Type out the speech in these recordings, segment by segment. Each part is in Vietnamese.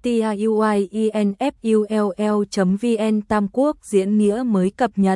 tiuinfull.vn Tam Quốc diễn nghĩa mới cập nhật.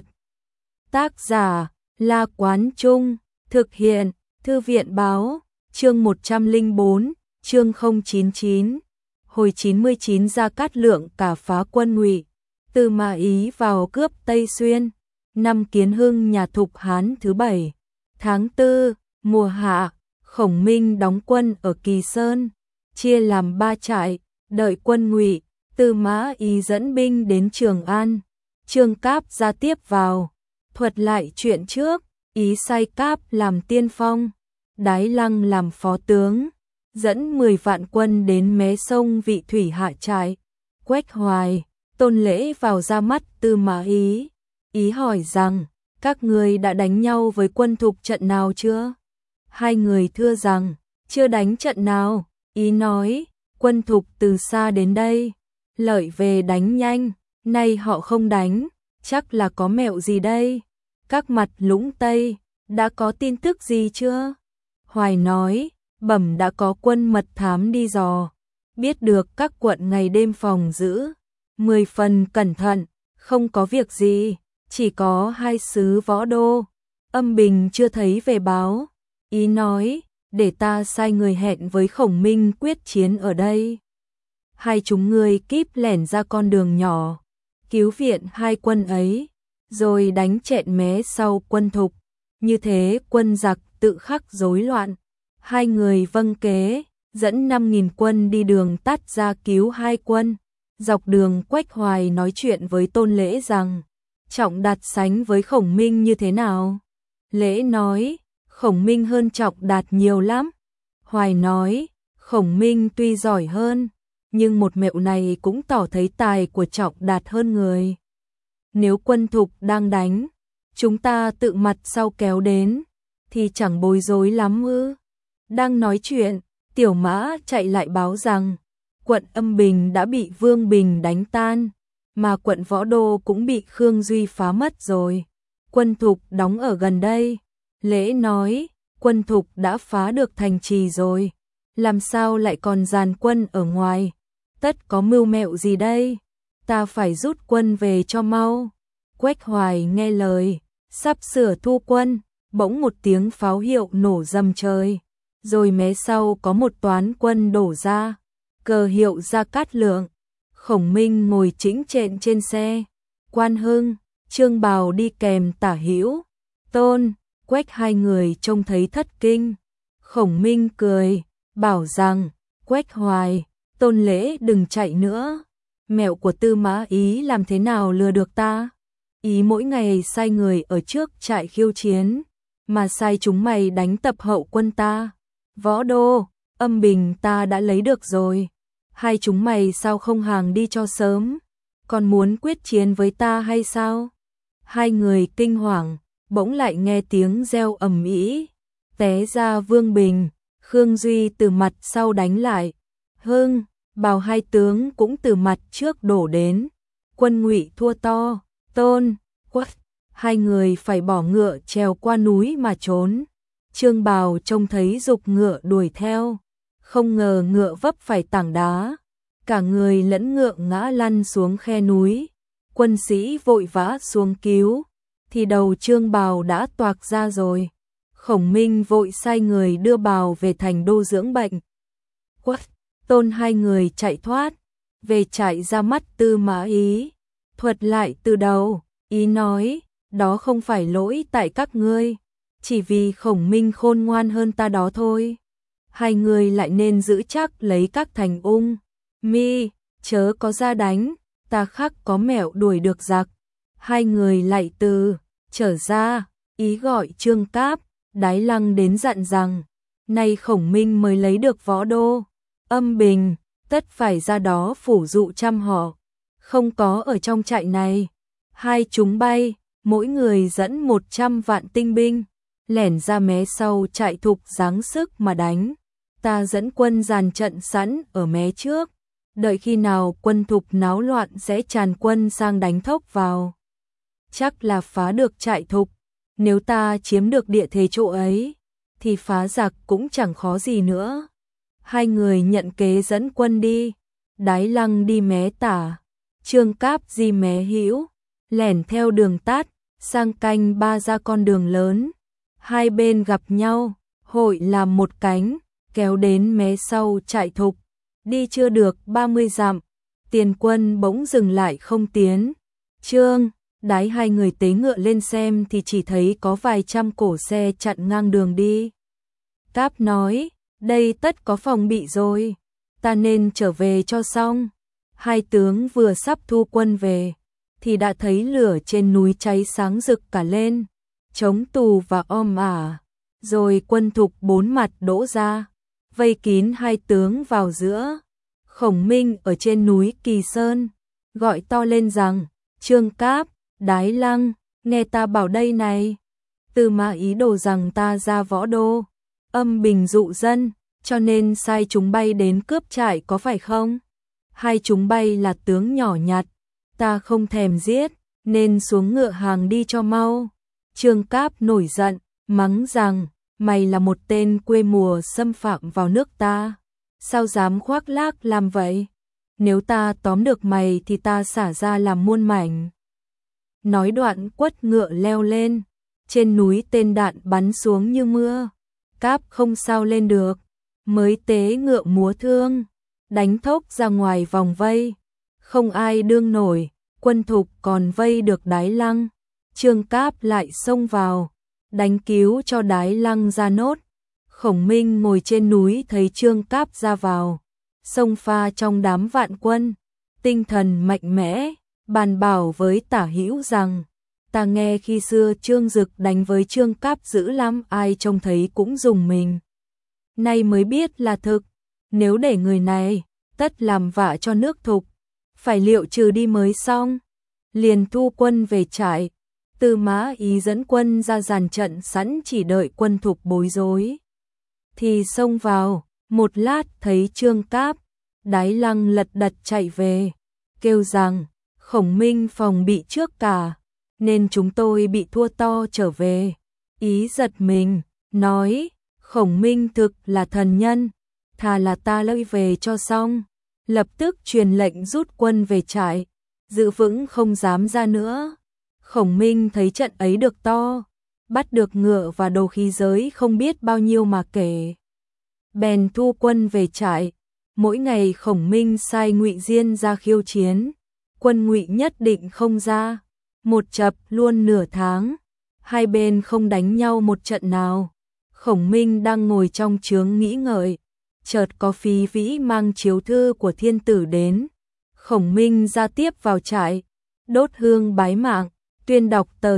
Tác giả La Quán Trung, thực hiện Thư viện Báo, chương 104, chương 099. Hồi 99 Gia Cát Lượng cả phá quân Ngụy, Tư Mã Ý vào cướp Tây Xuyên. Năm Kiến Hưng nhà Thục Hán thứ 7, tháng 4, mùa hạ, Khổng Minh đóng quân ở Kỳ Sơn, chia làm 3 trại, đợi quân Ngụy. Tư Mã Ý dẫn binh đến Trường An, Trương Cáp ra tiếp vào. Thuật lại chuyện trước, Ý sai Cáp làm tiên phong, Đái Lăng làm phó tướng, dẫn 10 vạn quân đến mé sông Vị Thủy hạ trại. Quách Hoài, Tôn Lễ vào ra mắt Tư Mã Ý. Ý hỏi rằng, các người đã đánh nhau với quân Thục trận nào chưa? Hai người thưa rằng, chưa đánh trận nào. Ý nói, quân Thục từ xa đến đây, lợi về đánh nhanh, nay họ không đánh, chắc là có mẹo gì đây? Các mặt Lũng Tây, đã có tin tức gì chưa? Hoài nói, bẩm đã có quân mật thám đi dò, biết được các quận ngày đêm phòng giữ, 10 phần cẩn thận, không có việc gì, chỉ có 2 sứ Võ Đô, Âm Bình chưa thấy về báo. Ý nói, để ta sai người hẹn với Khổng Minh quyết chiến ở đây. Hai chúng ngươi kíp lẻn ra con đường nhỏ, cứu viện hai quân ấy, rồi đánh chẹn mé sau quân Thục. Như thế quân giặc tự khắc rối loạn. Hai người vâng kế, dẫn 5.000 quân đi đường tắt ra cứu hai quân. Dọc đường Quách Hoài nói chuyện với Tôn Lễ rằng, Trọng Đạt sánh với Khổng Minh như thế nào? Lễ nói, Khổng Minh hơn Trọng Đạt nhiều lắm. Hoài nói, Khổng Minh tuy giỏi hơn, nhưng một mẹo này cũng tỏ thấy tài của Trọng Đạt hơn người. Nếu quân Thục đang đánh, chúng ta tự mặt sau kéo đến, thì chẳng bối rối lắm ư? Đang nói chuyện, Tiểu Mã chạy lại báo rằng, quận Âm Bình đã bị Vương Bình đánh tan, mà quận Võ Đô cũng bị Khương Duy phá mất rồi. Quân Thục đóng ở gần đây. Lễ nói, quân Thục đã phá được thành trì rồi, làm sao lại còn dàn quân ở ngoài? Tất có mưu mẹo gì đây? Ta phải rút quân về cho mau. Quách Hoài nghe lời, sắp sửa thu quân, bỗng một tiếng pháo hiệu nổ rầm trời, rồi mé sau có một toán quân đổ ra, cờ hiệu Gia Cát Lượng. Khổng Minh ngồi chĩnh chện trên xe, Quan Hưng, Trương Bào đi kèm tả hữu, Tôn, Quách hai người trông thấy thất kinh. Khổng Minh cười, bảo rằng, Quách Hoài, Tôn Lễ đừng chạy nữa. Mẹo của Tư Mã Ý làm thế nào lừa được ta? Ý mỗi ngày sai người ở trước trại khiêu chiến, mà sai chúng mày đánh tập hậu quân ta. Võ Đô, Âm Bình ta đã lấy được rồi. Hai chúng mày sao không hàng đi cho sớm? Còn muốn quyết chiến với ta hay sao? Hai người kinh hoàng, bỗng lại nghe tiếng reo ầm ĩ, té ra Vương Bình, Khương Duy từ mặt sau đánh lại. Hưng, Bào hai tướng cũng từ mặt trước đổ đến. Quân Ngụy thua to, Tôn, Quách, hai người phải bỏ ngựa trèo qua núi mà trốn. Trương Bào trông thấy giục ngựa đuổi theo, không ngờ ngựa vấp phải tảng đá, cả người lẫn ngựa ngã lăn xuống khe núi. Quân sĩ vội vã xuống cứu, thì đầu Trương Bào đã toạc ra rồi. Khổng Minh vội sai người đưa Bào về thành đô dưỡng bệnh. Quách, Tôn hai người chạy thoát, về trại ra mắt Tư Mã Ý. Thuật lại từ đầu, Ý nói, đó không phải lỗi tại các ngươi, chỉ vì Khổng Minh khôn ngoan hơn ta đó thôi. Hai người lại nên giữ chắc lấy các thành Ung, Mi, chớ có ra đánh, ta khắc có mẹo đuổi được giặc. Hai người lại từ trở ra. Ý gọi Trương Cáp, Đái Lăng đến dặn rằng, nay Khổng Minh mới lấy được Võ Đô, Âm Bình, tất phải ra đó phủ dụ trăm họ, không có ở trong trại này. Hai chúng bay, mỗi người dẫn 100 vạn tinh binh, lẻn ra mé sau trại Thục giáng sức mà đánh. Ta dẫn quân dàn trận sẵn ở mé trước, đợi khi nào quân Thục náo loạn sẽ tràn quân sang đánh thốc vào. Chắc là phá được trại Thục, nếu ta chiếm được địa thế chỗ ấy, thì phá giặc cũng chẳng khó gì nữa. Hai người nhận kế dẫn quân đi, Đái Lăng đi mé tả, Trương Cáp di mé hữu, lẻn theo đường tắt, sang canh ba ra con đường lớn. Hai bên gặp nhau, hội làm một cánh, kéo đến mé sau trại Thục. Đi chưa được 30 dặm, Tiền Quân bỗng dừng lại không tiến. Trương, Đái hai người tế ngựa lên xem thì chỉ thấy có vài trăm cổ xe chặn ngang đường đi. Cáp nói, đây tất có phòng bị rồi, ta nên trở về cho xong. Hai tướng vừa sắp thu quân về, thì đã thấy lửa trên núi cháy sáng rực cả lên, chống tù và om ả. Rồi quân Thục bốn mặt đổ ra, vây kín hai tướng vào giữa. Khổng Minh ở trên núi Kỳ Sơn, gọi to lên rằng, Trương Cáp, Đái Lăng, nghe ta bảo đây này. Tư Mã ý đồ rằng ta ra Võ Đô, âm bình dụ dân, cho nên sai chúng bay đến cướp trại có phải không? Hai chúng bay là tướng nhỏ nhặt, ta không thèm giết, nên xuống ngựa hàng đi cho mau. Trương Cáp nổi giận, mắng rằng, mày là một tên quê mùa xâm phạm vào nước ta, sao dám khoác lác làm vậy? Nếu ta tóm được mày thì ta xả ra làm muôn mảnh. Nói đoạn quất ngựa leo lên, trên núi tên đạn bắn xuống như mưa. Cáp không sao lên được, mới tế ngựa múa thương, đánh thốc ra ngoài vòng vây. Không ai đương nổi, quân Thục còn vây được Đái Lăng. Trương Cáp lại xông vào, đánh cứu cho Đái Lăng ra nốt. Khổng Minh ngồi trên núi thấy Trương Cáp ra vào, xông pha trong đám vạn quân, tinh thần mạnh mẽ, bàn bảo với Tả Hữu rằng, ta nghe khi xưa Trương Dực đánh với Trương Cáp dữ lắm, ai trông thấy cũng rùng mình. Nay mới biết là thực, nếu để người này, tất làm vạ cho nước Thục, phải liệu trừ đi mới xong. Liền thu quân về trại, Tư Mã ý dẫn quân ra dàn trận sẵn chỉ đợi quân Thục bối rối. Thì xông vào, một lát thấy Trương Cáp, Đái Lăng lật đật chạy về, kêu rằng, Khổng Minh phòng bị trước cả, nên chúng tôi bị thua to trở về. Ý giật mình, nói, Khổng Minh thực là thần nhân, thà là ta lấy về cho xong. Lập tức truyền lệnh rút quân về trại, giữ vững không dám ra nữa. Khổng Minh thấy trận ấy được to, bắt được ngựa và đồ khí giới không biết bao nhiêu mà kể. Bèn thu quân về trại, mỗi ngày Khổng Minh sai Ngụy Diên ra khiêu chiến, quân Ngụy nhất định không ra, một chập luôn nửa tháng, hai bên không đánh nhau một trận nào. Khổng Minh đang ngồi trong trướng nghĩ ngợi, chợt có Phí Vĩ mang chiếu thư của thiên tử đến. Khổng Minh ra tiếp vào trại, đốt hương bái mạng, tuyên đọc tờ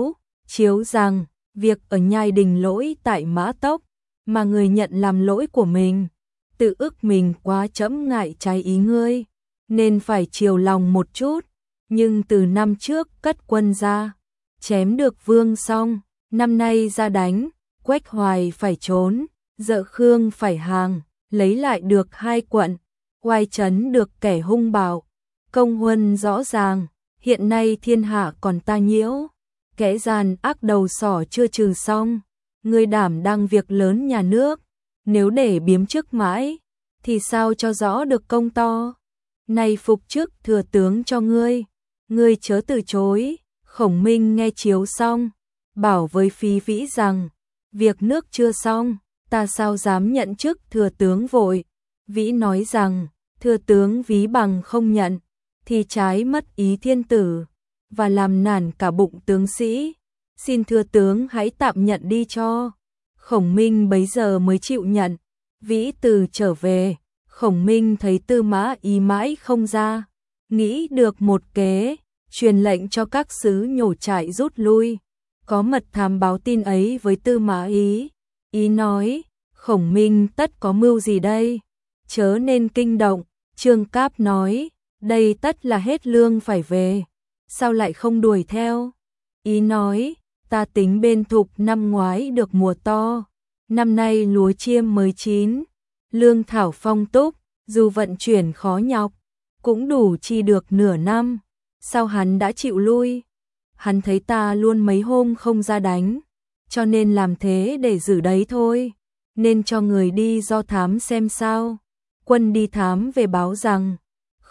chiếu rằng, việc ở nhai đình lỗi tại Mã Tốc, mà người nhận làm lỗi của mình, tự ức mình quá chẫm ngại trái ý ngươi, nên phải chiều lòng một chút, nhưng từ năm trước cất quân ra, chém được Vương Song, năm nay ra đánh, Quách Hoài phải trốn, Dợ Khương phải hàng, lấy lại được 2 quận, oai trấn được kẻ hung bạo, công huân rõ ràng, hiện nay thiên hạ còn ta nhiễu, kẻ gian ác đầu sỏ chưa trừ xong, ngươi đảm đang việc lớn nhà nước, nếu để biếm chức mãi, thì sao cho rõ được công to. Nay phục chức thừa tướng cho ngươi chớ từ chối. Khổng Minh nghe chiếu xong, bảo với Phí Vĩ rằng, việc nước chưa xong, ta sao dám nhận chức thừa tướng vội. Vĩ nói rằng, thừa tướng ví bằng không nhận, thì trái mất ý thiên tử, và làm nản cả bụng tướng sĩ, xin thừa tướng hãy tạm nhận đi cho. Khổng Minh bấy giờ mới chịu nhận. Vĩ từ trở về, Khổng Minh thấy Tư Mã Ý mãi không ra, nghĩ được một kế, truyền lệnh cho các sứ nhổ trại rút lui. Có mật thám báo tin ấy với Tư Mã Ý. Ý nói, Khổng Minh tất có mưu gì đây, chớ nên kinh động. Trương Cáp nói, đây tất là hết lương phải về, sao lại không đuổi theo. Ý nói, ta tính bên Thục năm ngoái được mùa to, năm nay lúa chiêm mới chín, lương thảo phong túc, dù vận chuyển khó nhọc, cũng đủ chi được nửa năm, sao hắn đã chịu lui. Hắn thấy ta luôn mấy hôm không ra đánh, cho nên làm thế để giữ đấy thôi, nên cho người đi do thám xem sao. Quân đi thám về báo rằng,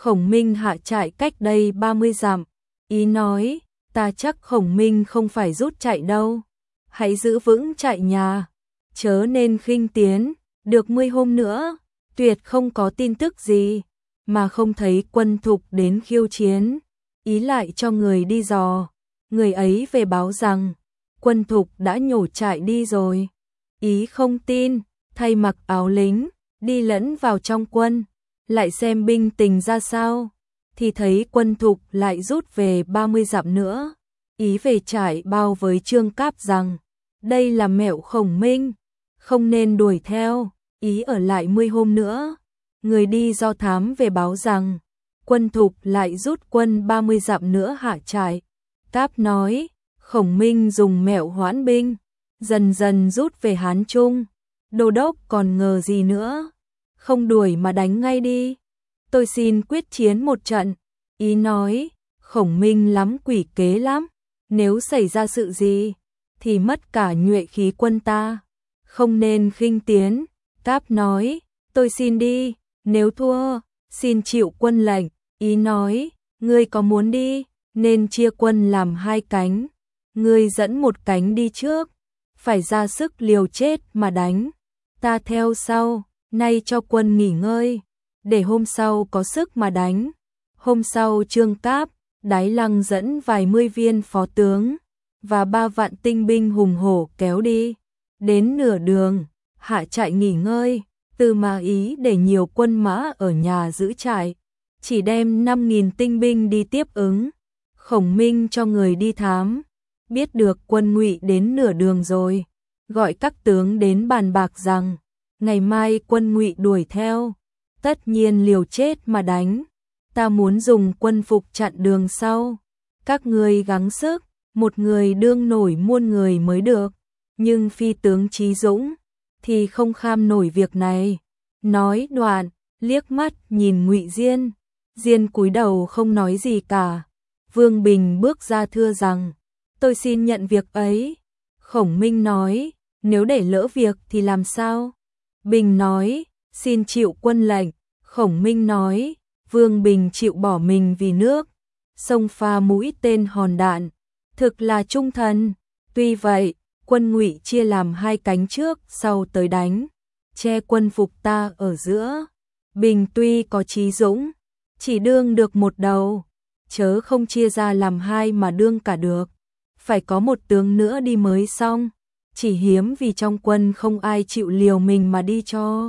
Khổng Minh hạ trại cách đây 30 dặm, ý nói, ta chắc Khổng Minh không phải rút chạy đâu, hãy giữ vững trại nhà, chớ nên khinh tiến, được 10 hôm nữa, tuyệt không có tin tức gì, mà không thấy Quân Thục đến khiêu chiến, ý lại cho người đi dò, người ấy về báo rằng, Quân Thục đã nhổ trại đi rồi, ý không tin, thay mặc áo lính, đi lẫn vào trong quân, lại xem binh tình ra sao, thì thấy Quân Thục lại rút về 30 dặm nữa, ý về trại bao với Trương Cáp rằng, đây là mẹo Khổng Minh, không nên đuổi theo, ý ở lại 10 hôm nữa. Người đi do thám về báo rằng, Quân Thục lại rút quân 30 dặm nữa hạ trại. Cáp nói, Khổng Minh dùng mẹo hoãn binh, dần dần rút về Hán Trung. Đô đốc còn ngờ gì nữa, không đuổi mà đánh ngay đi. Tôi xin quyết chiến một trận. Ý nói, Khổng Minh lắm quỷ kế lắm, nếu xảy ra sự gì, thì mất cả nhuệ khí quân ta, không nên khinh tiến. Cáp nói, tôi xin đi, nếu thua, xin chịu quân lệnh. Ý nói, ngươi có muốn đi, nên chia quân làm 2 cánh, ngươi dẫn một cánh đi trước, phải ra sức liều chết mà đánh, ta theo sau, nay cho quân nghỉ ngơi, để hôm sau có sức mà đánh. Hôm sau Trương Cáp, Đái Lăng dẫn vài 10 viên phó tướng và 3 vạn tinh binh hùng hổ kéo đi, đến nửa đường, hạ trại nghỉ ngơi, Tư Mã Ý để nhiều quân mã ở nhà giữ trại, chỉ đem 5.000 tinh binh đi tiếp ứng. Khổng Minh cho người đi thám, biết được quân Ngụy đến nửa đường rồi, gọi các tướng đến bàn bạc rằng, ngày mai quân Ngụy đuổi theo, tất nhiên liều chết mà đánh, ta muốn dùng quân phục chặn đường sau, các ngươi gắng sức, một người đương nổi muôn người mới được, nhưng phi tướng trí dũng thì không kham nổi việc này. Nói đoạn, liếc mắt nhìn Ngụy Diên, Diên cúi đầu không nói gì cả. Vương Bình bước ra thưa rằng, tôi xin nhận việc ấy. Khổng Minh nói, nếu để lỡ việc thì làm sao? Bình nói, xin chịu quân lệnh. Khổng Minh nói, Vương Bình chịu bỏ mình vì nước, xông pha mũi tên hòn đạn, thực là trung thần. Tuy vậy, quân Ngụy chia làm 2 cánh trước sau tới đánh, che quân phục ta ở giữa. Bình tuy có trí dũng, chỉ đương được một đầu, chớ không chia ra làm 2 mà đương cả được, phải có một tướng nữa đi mới xong, chỉ hiếm vì trong quân không ai chịu liều mình mà đi cho.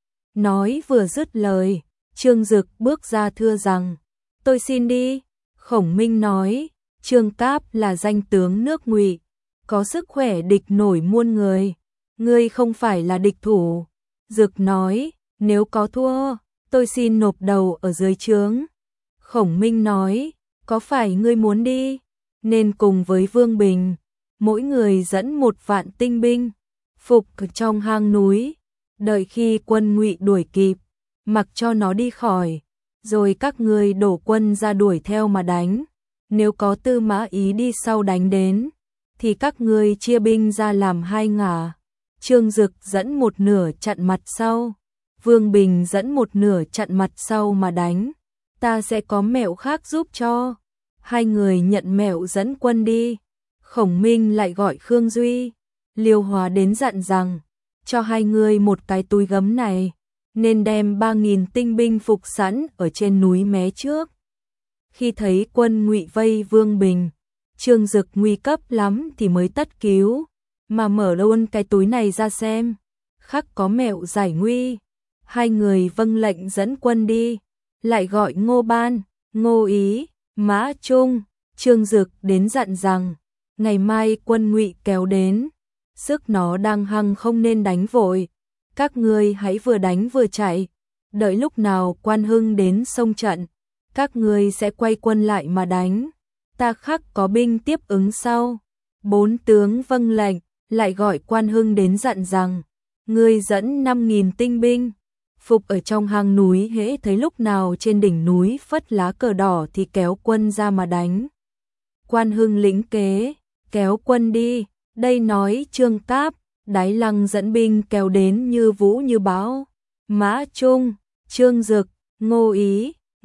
Nói vừa dứt lời, Trương Dực bước ra thưa rằng, tôi xin đi. Khổng Minh nói, Trương Cáp là danh tướng nước Ngụy, có sức khỏe địch nổi muôn người, ngươi không phải là địch thủ. Dực nói, nếu có thua, tôi xin nộp đầu ở dưới trướng. Khổng Minh nói, có phải ngươi muốn đi, nên cùng với Vương Bình, mỗi người dẫn 1 vạn tinh binh, phục trong hang núi, đợi khi quân Ngụy đuổi kịp, mặc cho nó đi khỏi, rồi các ngươi đổ quân ra đuổi theo mà đánh. Nếu có Tư Mã Ý đi sau đánh đến, thì các ngươi chia binh ra làm 2 ngả. Trương Dực dẫn một nửa chặn mặt sau, Vương Bình dẫn một nửa chặn mặt sau mà đánh. Ta sẽ có mẹo khác giúp cho. 2 người nhận mẹo dẫn quân đi. Khổng Minh lại gọi Khương Duy, Liêu Hóa đến dặn rằng, cho 2 người một cái túi gấm này, nên đem 3.000 tinh binh phục sẵn ở trên núi Mé trước. Khi thấy quân Ngụy vây Vương Bình, Trương Dực nguy cấp lắm thì mới tất cứu, mà mở luôn cái túi này ra xem, khắc có mẹo giải nguy. 2 người vâng lệnh dẫn quân đi, lại gọi Ngô Ban, Ngô Ý, Mã Trung, Trương Dực đến dặn rằng, ngày mai quân Ngụy kéo đến, sức nó đang hăng không nên đánh vội, các ngươi hãy vừa đánh vừa chạy, đợi lúc nào Quan Hưng đến xông trận, các ngươi sẽ quay quân lại mà đánh, ta khắc có binh tiếp ứng sau. 4 tướng vâng lệnh, lại gọi Quan Hưng đến dặn rằng, ngươi dẫn 5.000 tinh binh, phục ở trong hang núi, hễ thấy lúc nào trên đỉnh núi phất lá cờ đỏ thì kéo quân ra mà đánh. Quan Hưng lĩnh kế, kéo quân đi, đây nói Trương Cáp, Đái Lăng dẫn binh kéo đến như vũ như bão. Mã Trung, Trương Dực, Ngô Ý,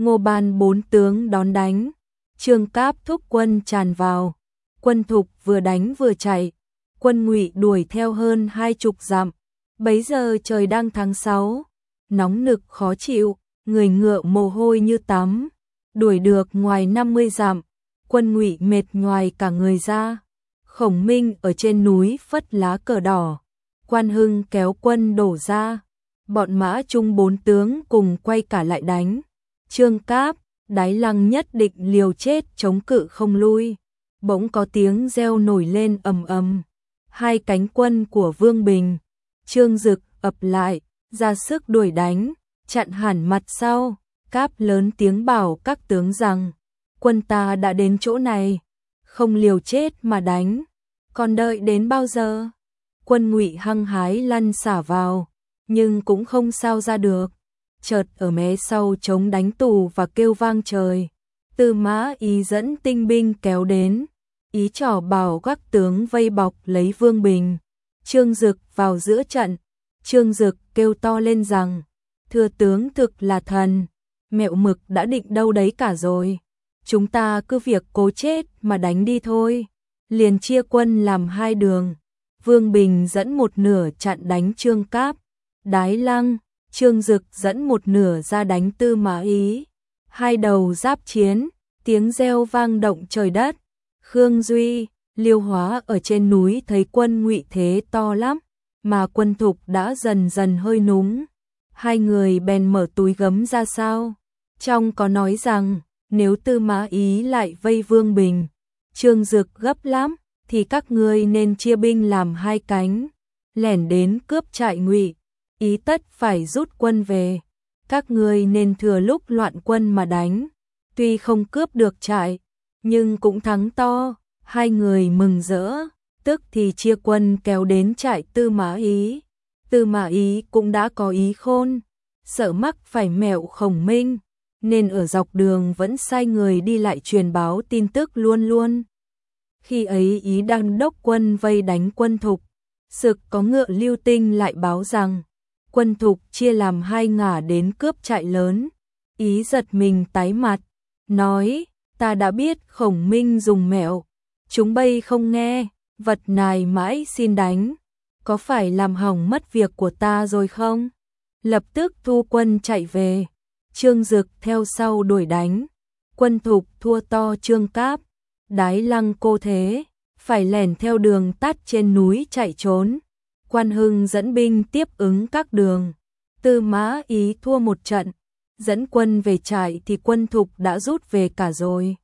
Ngô Ban bốn tướng đón đánh, Trương Cáp thúc quân tràn vào, quân Thục vừa đánh vừa chạy, quân Ngụy đuổi theo hơn 20 dặm. Bấy giờ trời đang tháng 6, nóng nực khó chịu, người ngựa mồ hôi như tắm, đuổi được ngoài 50 dặm, quân Ngụy mệt nhoài cả người ra. Khổng Minh ở trên núi phất lá cờ đỏ, Quan Hưng kéo quân đổ ra, bọn Mã Trung bốn tướng cùng quay cả lại đánh. Trương Cáp, Đái Lăng nhất định liều chết chống cự không lui. Bỗng có tiếng reo nổi lên ầm ầm. Hai cánh quân của Vương Bình, Trương Dực ập lại, ra sức đuổi đánh, chặn hẳn mặt sau. Cáp lớn tiếng bảo các tướng rằng, quân ta đã đến chỗ này, không liều chết mà đánh, còn đợi đến bao giờ? Quân Ngụy hăng hái lăn xả vào, nhưng cũng không sao ra được. Chợt ở mé sau trống đánh tù và kêu vang trời. Tư Mã Ý dẫn tinh binh kéo đến, ý trò bảo các tướng vây bọc lấy Vương Bình. Trương Dực vào giữa trận, Trương Dực kêu to lên rằng, thưa tướng thực là thần, Mẹo Mực đã định đâu đấy cả rồi. Chúng ta cứ việc cố chết mà đánh đi thôi. Liền chia quân làm hai đường. Vương Bình dẫn một nửa chặn đánh Trương Cáp, Đái Lăng, Trương Dực dẫn một nửa ra đánh Tư Mã Ý. Hai đầu giáp chiến, tiếng reo vang động trời đất. Khương Duy, Liêu Hóa ở trên núi thấy quân Ngụy thế to lắm, mà quân Thục đã dần dần hơi núng. Hai người bèn mở túi gấm ra sao. Trong có nói rằng, nếu Tư Mã Ý lại vây Vương Bình, Trương Dực gấp lắm, thì các ngươi nên chia binh làm hai cánh, lẻn đến cướp trại Ngụy, Ý tất phải rút quân về. Các ngươi nên thừa lúc loạn quân mà đánh, tuy không cướp được trại, nhưng cũng thắng to. Hai người mừng rỡ, tức thì chia quân kéo đến trại Tư Mã Ý. Tư Mã Ý cũng đã có ý khôn, sợ mắc phải mẹo Khổng Minh, nên ở dọc đường vẫn sai người đi lại truyền báo tin tức luôn luôn. Khi ấy Ý đang đốc quân vây đánh quân Thục, Sực có ngựa Lưu Tinh lại báo rằng, quân Thục chia làm hai ngả đến cướp trại lớn. Ý giật mình tái mặt, nói, ta đã biết Khổng Minh dùng mẹo, chúng bay không nghe, vật nài mãi xin đánh, có phải làm hỏng mất việc của ta rồi không? Lập tức thu quân chạy về. Trương Dực theo sau đuổi đánh, quân Thục thua to. Trương Cáp, Đái Lăng cô thế, phải lẻn theo đường tắt trên núi chạy trốn. Quan Hưng dẫn binh tiếp ứng các đường. Tư Mã Ý thua một trận, dẫn quân về trại thì quân Thục đã rút về cả rồi.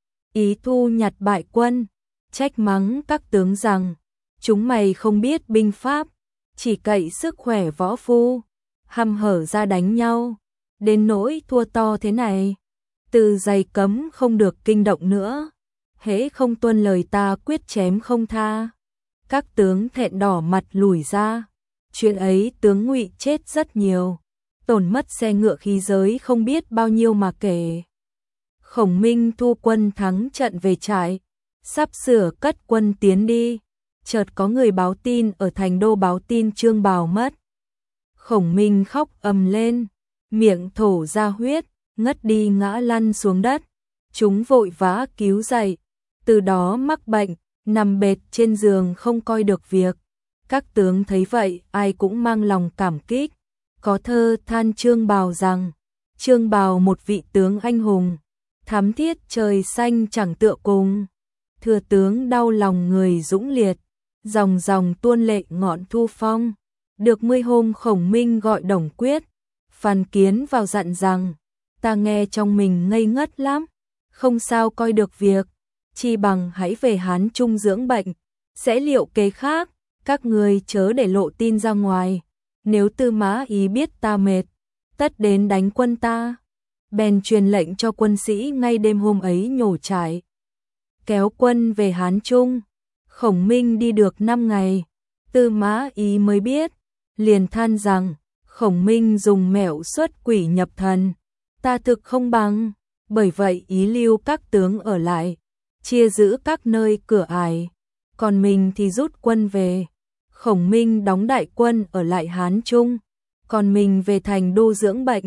Ý thu nhặt bại quân, trách mắng các tướng rằng, chúng mày không biết binh pháp, chỉ cậy sức khỏe võ phu, hăm hở ra đánh nhau, đến nỗi thua to thế này. Từ giày cấm không được kinh động nữa, hễ không tuân lời ta quyết chém không tha. Các tướng thẹn đỏ mặt lùi ra. Chuyện ấy tướng Ngụy chết rất nhiều, tổn mất xe ngựa khí giới không biết bao nhiêu mà kể. Khổng Minh thu quân thắng trận về trại, sắp sửa cất quân tiến đi, chợt có người báo tin ở thành đô báo tin Trương Bào mất. Khổng Minh khóc ầm lên, miệng thổ ra huyết, ngất đi ngã lăn xuống đất. Chúng vội vã cứu dậy, từ đó mắc bệnh, nằm bệt trên giường không coi được việc. Các tướng thấy vậy ai cũng mang lòng cảm kích. Có thơ than Trương Bào rằng, Trương Bào một vị tướng anh hùng, thắm thiết trời xanh chẳng tựa cùng. Thừa tướng đau lòng người dũng liệt, dòng dòng tuôn lệ ngọn thu phong. Được 10 hôm Khổng Minh gọi Đồng Quyết, Phan Kiến vào dặn rằng, ta nghe trong mình ngây ngất lắm, không sao coi được việc, chi bằng hãy về Hán Trung dưỡng bệnh, sẽ liệu kế khác, các người chớ để lộ tin ra ngoài, nếu Tư Mã Ý biết ta mệt, tất đến đánh quân ta. Bèn truyền lệnh cho quân sĩ ngay đêm hôm ấy nhổ trại, kéo quân về Hán Trung. Khổng Minh đi được 5 ngày, Tư Mã Ý mới biết, liền than rằng, Khổng Minh dùng mẹo xuất quỷ nhập thần, ta thực không bằng, bởi vậy ý lưu các tướng ở lại, chia giữ các nơi cửa ải, còn mình thì rút quân về. Khổng Minh đóng đại quân ở lại Hán Trung, còn mình về thành đô dưỡng bệnh.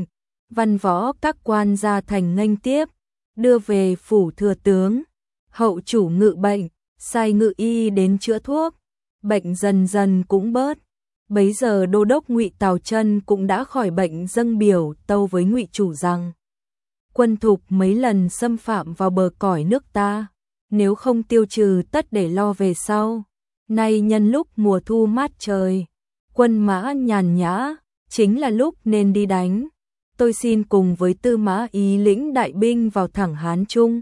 văn võ các quan ra thành nghênh tiếp, đưa về phủ thừa tướng. Hậu chủ ngự bệnh, sai ngự y đến chữa thuốc, bệnh dần dần cũng bớt. Bấy giờ đô đốc Ngụy Tào Chân cũng đã khỏi bệnh, dâng biểu tâu với Ngụy chủ rằng: quân Thục mấy lần xâm phạm vào bờ cõi nước ta, nếu không tiêu trừ tất để lo về sau. Nay nhân lúc mùa thu mát trời, quân mã nhàn nhã, chính là lúc nên đi đánh. Tôi xin cùng với Tư Mã Ý lĩnh đại binh vào thẳng Hán Trung,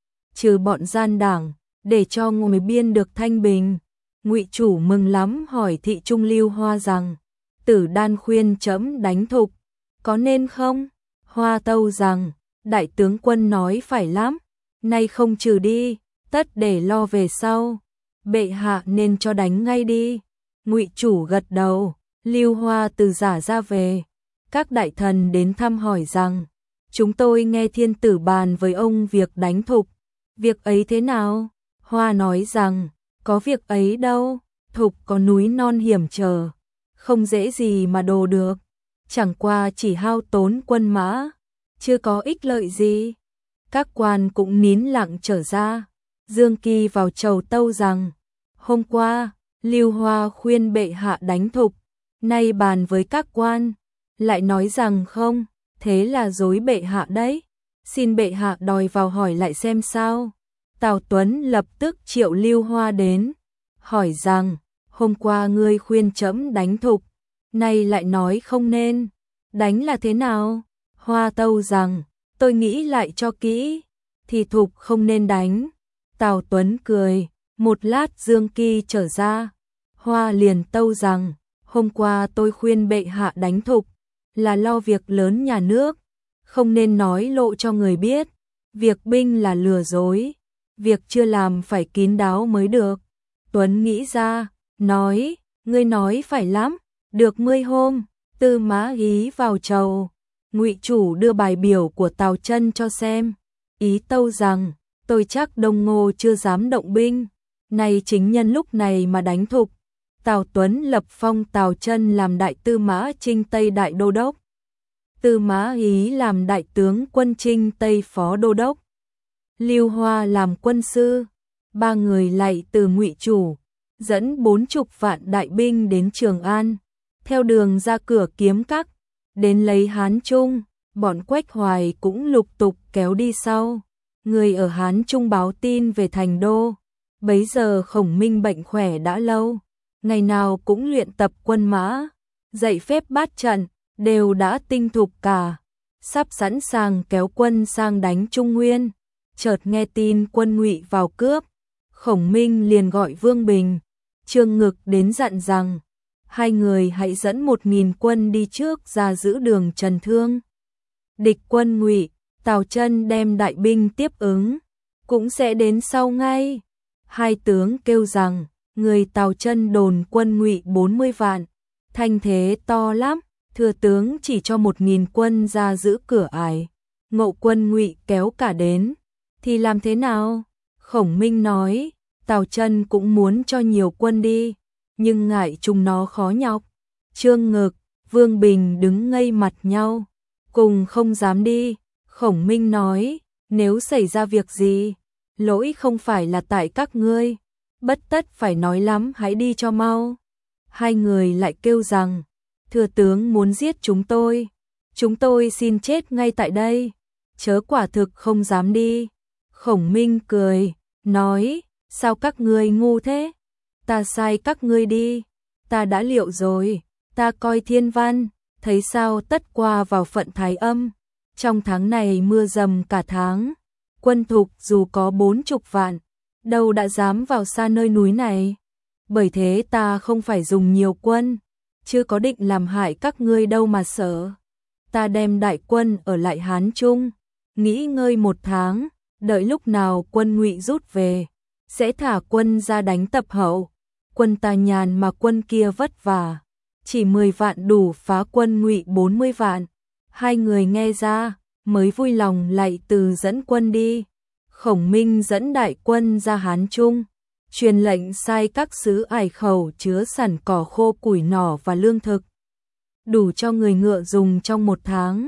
trừ bọn gian đảng, để cho ngồi biên được thanh bình. Ngụy chủ mừng lắm, hỏi thị trung Lưu Hoa rằng: Tử Đan khuyên trẫm đánh Thục, có nên không? Hoa tâu rằng: đại tướng quân nói phải lắm, nay không trừ đi, tất để lo về sau. Bệ hạ nên cho đánh ngay đi. Ngụy chủ gật đầu. Lưu Hoa từ Giả ra về, các đại thần đến thăm hỏi rằng: chúng tôi nghe thiên tử bàn với ông việc đánh Thục, việc ấy thế nào? Hoa nói rằng: có việc ấy đâu, Thục có núi non hiểm trở, không dễ gì mà đồ được, chẳng qua chỉ hao tốn quân mã, chưa có ích lợi gì. Các quan cũng nín lặng trở ra. Dương Kỳ vào chầu tâu rằng: hôm qua Lưu Hoa khuyên bệ hạ đánh Thục, nay bàn với các quan lại nói rằng không, thế là dối bệ hạ đấy, xin bệ hạ đòi vào hỏi lại xem sao. Tào Tuấn lập tức triệu Lưu Hoa đến, hỏi rằng: hôm qua ngươi khuyên trẫm đánh Thục, nay lại nói không nên, đánh là thế nào? Hoa tâu rằng: tôi nghĩ lại cho kỹ, thì Thục không nên đánh. Tào Tuấn cười. Một lát Dương Kỳ trở ra, Hoa liền tâu rằng: hôm qua tôi khuyên bệ hạ đánh Thục là lo việc lớn nhà nước, không nên nói lộ cho người biết, việc binh là lừa dối, việc chưa làm phải kín đáo mới được. Tuấn nghĩ ra, nói: ngươi nói phải lắm. Được 10 hôm, Tư Mã Ý vào chầu, Ngụy chủ đưa bài biểu của Tào Chân cho xem, ý tâu rằng: tôi chắc Đông Ngô chưa dám động binh, nay chính nhân lúc này mà đánh Thục. Tào Tuấn lập phong Tào Chân làm đại tư mã Trinh Tây đại đô đốc, Tư Mã Ý làm đại tướng quân Trinh Tây phó đô đốc, Lưu Hoa làm quân sư. Ba người lạy từ Ngụy chủ, dẫn 40 vạn đại binh đến Trường An, theo đường ra cửa Kiếm Các, đến lấy Hán Trung. Bọn Quách Hoài cũng lục tục kéo đi sau. Người ở Hán Trung báo tin về thành đô. Bấy giờ Khổng Minh bệnh khỏe đã lâu, ngày nào cũng luyện tập quân mã, dạy phép bát trận, đều đã tinh thục cả, sắp sẵn sàng kéo quân sang đánh Trung Nguyên. Chợt nghe tin quân Ngụy vào cướp, Khổng Minh liền gọi Vương Bình, Trương Ngực đến dặn rằng: hai người hãy dẫn 1000 quân đi trước ra giữ đường Trần Thương. Địch quân Ngụy, Tào Chân đem đại binh tiếp ứng, cũng sẽ đến sau ngay. Hai tướng kêu rằng: người Tào Chân đồn quân Ngụy 40 vạn, thanh thế to lắm, thừa tướng chỉ cho 1000 quân ra giữ cửa ải, ngộ quân Ngụy kéo cả đến, thì làm thế nào? Khổng Minh nói: Tào Chân cũng muốn cho nhiều quân đi, nhưng ngại chúng nó khó nhọc. Trương Ngực, Vương Bình đứng ngây mặt nhau, cùng không dám đi. Khổng Minh nói: nếu xảy ra việc gì, lỗi không phải là tại các ngươi, bất tất phải nói lắm, hãy đi cho mau. Hai người lại kêu rằng: thừa tướng muốn giết chúng tôi xin chết ngay tại đây, chớ quả thực không dám đi. Khổng Minh cười, nói: sao các ngươi ngu thế? Ta sai các ngươi đi, ta đã liệu rồi, ta coi thiên văn, thấy sao tất qua vào phận Thái Âm. Trong tháng này mưa dầm cả tháng, quân Thục dù có 40 vạn, đâu đã dám vào xa nơi núi này. Bởi thế ta không phải dùng nhiều quân, chưa có định làm hại các ngươi đâu mà sợ. Ta đem đại quân ở lại Hán Trung, nghỉ ngơi 1 tháng, đợi lúc nào quân Ngụy rút về, sẽ thả quân ra đánh tập hậu. Quân ta nhàn mà quân kia vất vả, chỉ 10 vạn đủ phá quân Ngụy 40 vạn. Hai người nghe ra, mới vui lòng lạy từ dẫn quân đi. Khổng Minh dẫn đại quân ra Hán Trung, truyền lệnh sai các sứ ải khẩu chứa sẵn cỏ khô, củi nỏ và lương thực, đủ cho người ngựa dùng trong 1 tháng.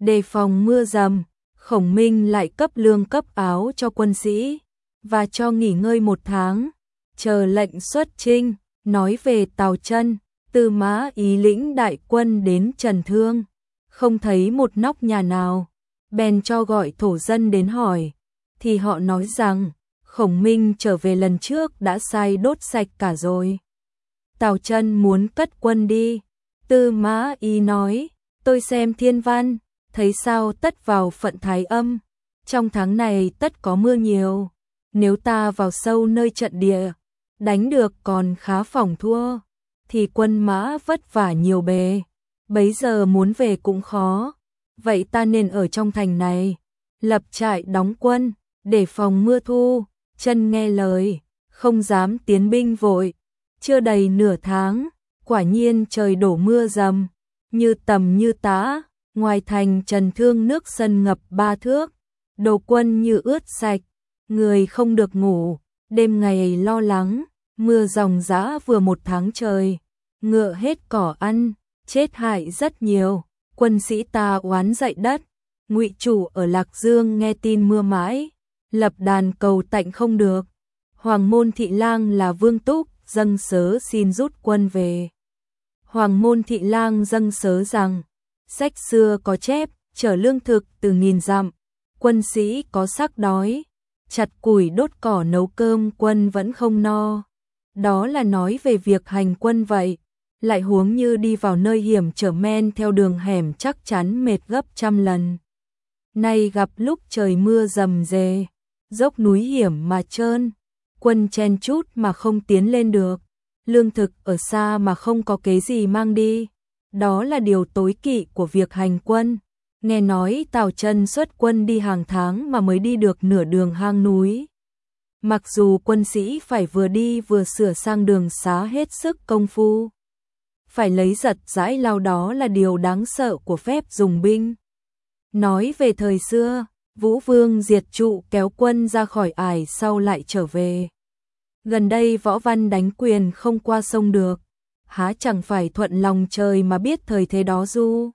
Đề phòng mưa dầm, Khổng Minh lại cấp lương cấp áo cho quân sĩ, và cho nghỉ ngơi 1 tháng, chờ lệnh xuất chinh. Nói về Tào Chân, Tư Mã Ý lĩnh đại quân đến Trần Thương, không thấy một nóc nhà nào, bèn cho gọi thổ dân đến hỏi, thì họ nói rằng Khổng Minh trở về lần trước đã sai đốt sạch cả rồi. Tào Chân muốn cất quân đi, Tư Mã Ý nói, tôi xem thiên văn, thấy sao tất vào phận Thái Âm, trong tháng này tất có mưa nhiều, nếu ta vào sâu nơi trận địa, đánh được còn khá phòng thua, thì quân mã vất vả nhiều bề, bấy giờ muốn về cũng khó, vậy ta nên ở trong thành này, lập trại đóng quân, để phòng mưa thu. Chân nghe lời, không dám tiến binh vội, chưa đầy nửa tháng, quả nhiên trời đổ mưa dầm, như tầm như tã, ngoài thành Trần Thương nước sân ngập 3 thước, đồ quân như ướt sạch, người không được ngủ, đêm ngày lo lắng, mưa ròng rã vừa 1 tháng trời, ngựa hết cỏ ăn, chết hại rất nhiều, quân sĩ ta oán dậy đất. Ngụy Chủ ở Lạc Dương nghe tin mưa mãi, lập đàn cầu tạnh không được. Hoàng môn thị lang là Vương Túc dâng sớ xin rút quân về. Hoàng môn thị lang dâng sớ rằng, sách xưa có chép, chở lương thực từ 1000 dặm, quân sĩ có sắc đói, chặt củi đốt cỏ nấu cơm quân vẫn không no. Đó là nói về việc hành quân vậy, lại huống như đi vào nơi hiểm trở men theo đường hẻm chắc chắn mệt gấp 100 lần. Nay gặp lúc trời mưa rầm rề, dốc núi hiểm mà trơn, quân chen chúc mà không tiến lên được, lương thực ở xa mà không có kế gì mang đi. Đó là điều tối kỵ của việc hành quân. Nghe nói Tào Chân xuất quân đi hàng tháng mà mới đi được nửa đường hang núi. Mặc dù quân sĩ phải vừa đi vừa sửa sang đường xá hết sức công phu, phải lấy giật giãi lao, đó là điều đáng sợ của phép dùng binh. Nói về thời xưa, Vũ Vương diệt trụ kéo quân ra khỏi ải sau lại trở về. Gần đây Võ Văn đánh quyền không qua sông được, há chẳng phải thuận lòng trời mà biết thời thế đó du.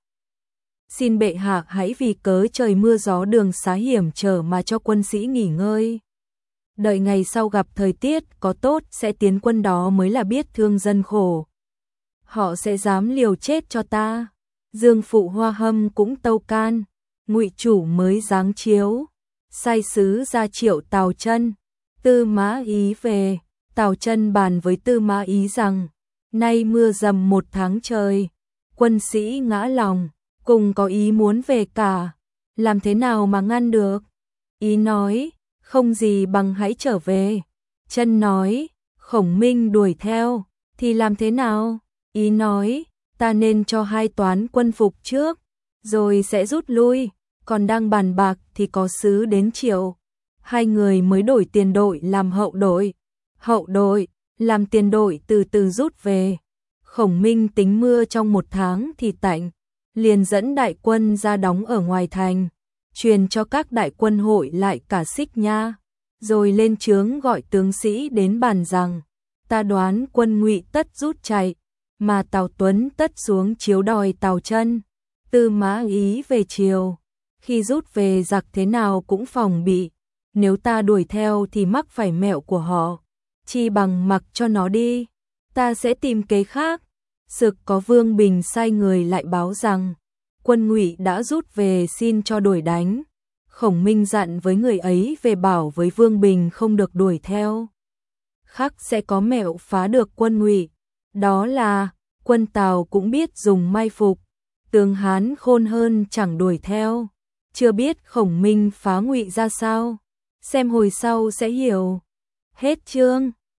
Xin bệ hạ hãy vì cớ trời mưa gió đường xá hiểm trở mà cho quân sĩ nghỉ ngơi. Đợi ngày sau gặp thời tiết có tốt sẽ tiến quân, đó mới là biết thương dân khổ. Họ sẽ dám liều chết cho ta. Dương phụ Hoa Hâm cũng tâu can. Ngụy Chủ mới giáng chiếu, sai sứ ra triệu Tào Chân. Tư Mã Ý về, Tào Chân bàn với Tư Mã Ý rằng, nay mưa dầm 1 tháng trời, quân sĩ ngã lòng, cùng có ý muốn về cả, làm thế nào mà ngăn được? Ý nói, không gì bằng hãy trở về. Chân nói, Khổng Minh đuổi theo, thì làm thế nào? Ý nói, ta nên cho 2 toán quân phục trước, rồi sẽ rút lui, còn đang bàn bạc thì có sứ đến triệu. 2 người mới đổi tiền đội làm hậu đội làm tiền đội từ từ rút về. Khổng Minh tính mưa trong 1 tháng thì tạnh, liền dẫn đại quân ra đóng ở ngoài thành, truyền cho các đại quân hội lại cả Xích Nha, rồi lên trướng gọi tướng sĩ đến bàn rằng, ta đoán quân Ngụy tất rút chạy, mà Tào Tuấn tất xuống chiếu đòi Tào Chân. Tư Mã Ý về chiều, khi rút về giặc thế nào cũng phòng bị, nếu ta đuổi theo thì mắc phải mẹo của họ, chi bằng mặc cho nó đi, ta sẽ tìm kế khác. Sực có Vương Bình sai người lại báo rằng, quân Ngụy đã rút về xin cho đuổi đánh. Khổng Minh dặn với người ấy về bảo với Vương Bình không được đuổi theo, khắc sẽ có mẹo phá được quân Ngụy. Đó là, quân Tào cũng biết dùng mai phục, tướng Hán khôn hơn chẳng đuổi theo. Chưa biết Khổng Minh phá Ngụy ra sao, xem hồi sau sẽ hiểu. Hết chương.